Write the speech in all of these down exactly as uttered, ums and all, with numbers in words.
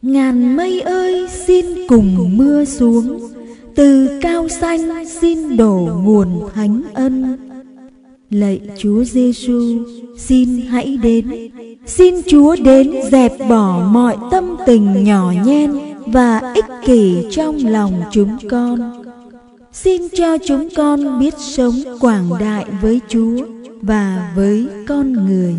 Ngàn mây ơi xin cùng mưa xuống, từ cao xanh xin đổ nguồn thánh ân. Lạy Chúa Giêsu, xin hãy đến. Xin Chúa đến dẹp bỏ mọi tâm tình nhỏ nhen và ích kỷ trong lòng chúng con. Xin cho chúng con biết sống quảng đại với Chúa và với con người.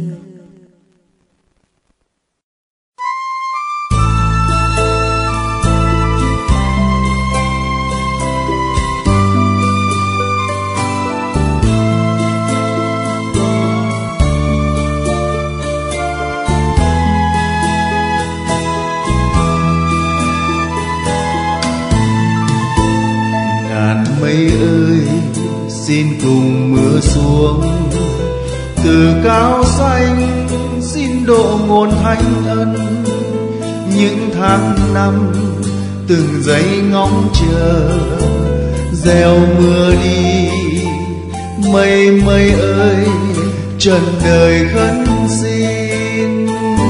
Mây ơi xin cùng mưa xuống, từ cao xanh xin độ nguồn thánh ân. Những tháng năm từng giây ngóng chờ, gieo mưa đi. Mây mây ơi trần đời khấn xin,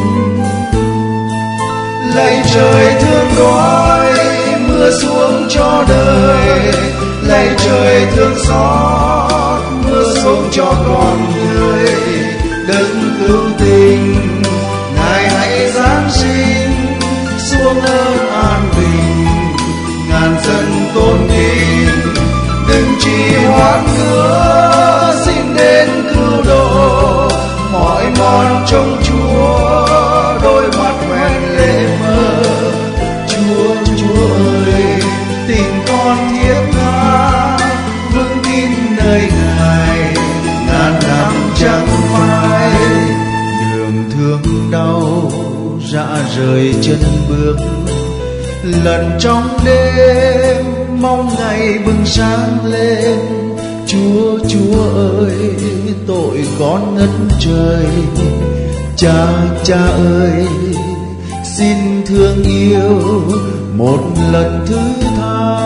lạy trời thương đói mưa xuống cho đời. Lạy trời thương xót mưa xuống cho con người. Đấng cứu tình Ngài hãy giáng sinh, xuống ơn an bình ngàn dân tôn kính. Đừng trì hoãn nữa, xin đến cứu độ. Mỏi mòn trong Chúa, đôi mắt hoen lệ mơ. Chúa Chúa ơi tình con thiết tha, vững tin nơi Ngài ngàn năm chẳng phai. Đường thương đau rã rời chân bước, lần trong đêm mong ngày bừng sáng lên. Chúa Chúa ơi tội con ngất trời. Cha Cha ơi xin thương yêu một lần thứ tha.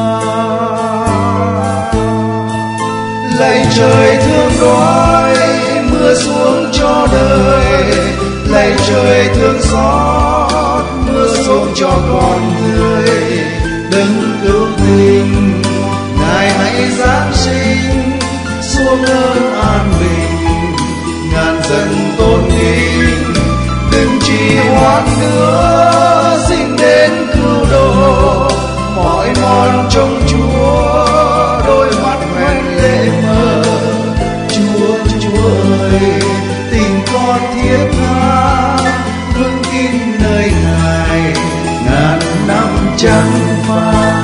Lạy trời thương đói mưa xuống cho đời. Lạy trời thương xót mưa xuống cho con người. Đấng cứu tình Ngài hãy giáng sinh, xuống ơn an bình ngàn dân tôn kính. Đừng trì hoãn nữa, xin đến cứu độ. Mỏi mòn trong Chúa, đôi mắt hoen lệ mơ. Chúa Chúa ơi tình con thiết tha, vững tin nơi Ngài ngàn năm chẳng phai.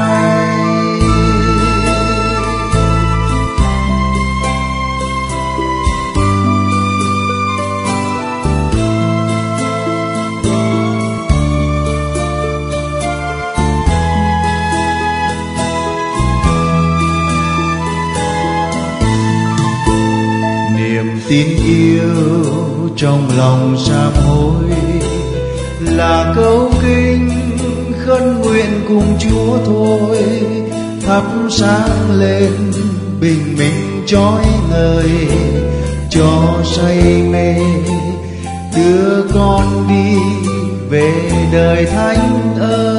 Tin yêu trong lòng sám hối là câu kinh khấn nguyện cùng Chúa thôi. Thắp sáng lên bình minh chói ngời, cho say mê đưa con đi về đời thánh ân.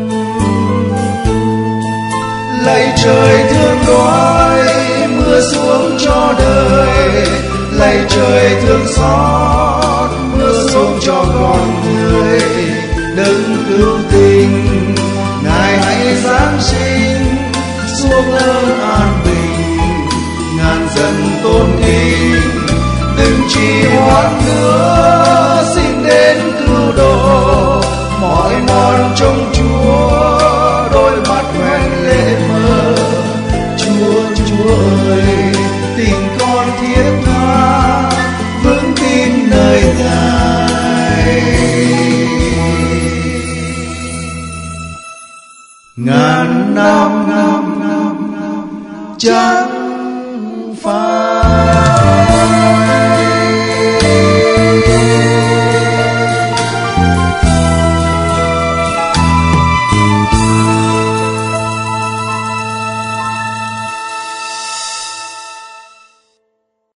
Lạy trời thương đói mưa xuống cho đời. Lạy trời thương xót mưa xuống cho con người. Đấng cứu tình Ngài hãy giáng sinh, xuống ơn an bình ngàn dân tôn kính. Đừng trì hoãn nữa, xin đến cứu độ. Mỏi mòn trong Chúa, đôi mắt hoen lệ mơ. Chúa Chúa ơi tình con thiết tha, vững tin nơi Ngài ngàn năm chẳng